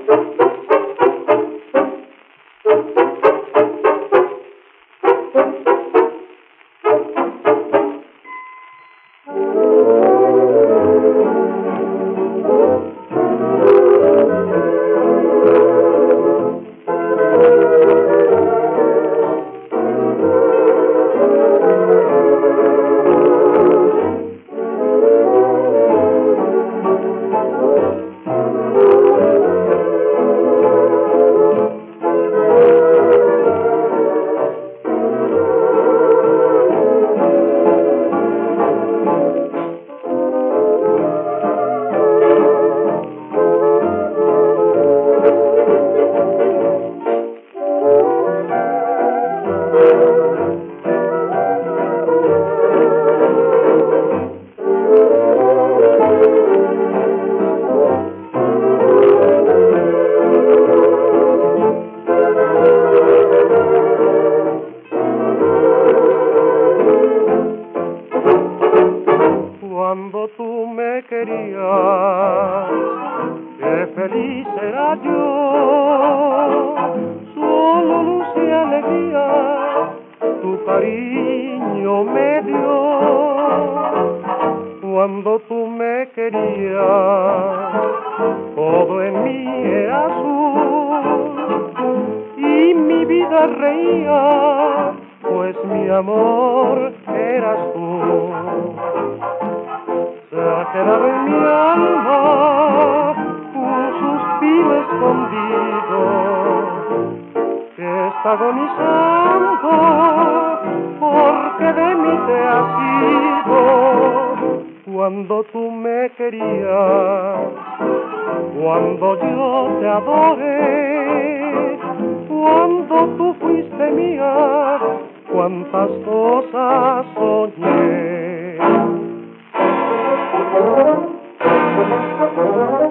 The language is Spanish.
Cuando tú me querías, qué feliz era yo, solo luz y alegría tu cariño me dio. Cuando tú me querías, todo en mí era azul y mi vida reía, pues mi amor eras tú. Se ha quedado en mi alma un suspiro escondido que está agonizando porque de mí te has ido. Cuando tú me querías, cuando yo te adoré, cuando tú fuiste mía, cuántas cosas soñé.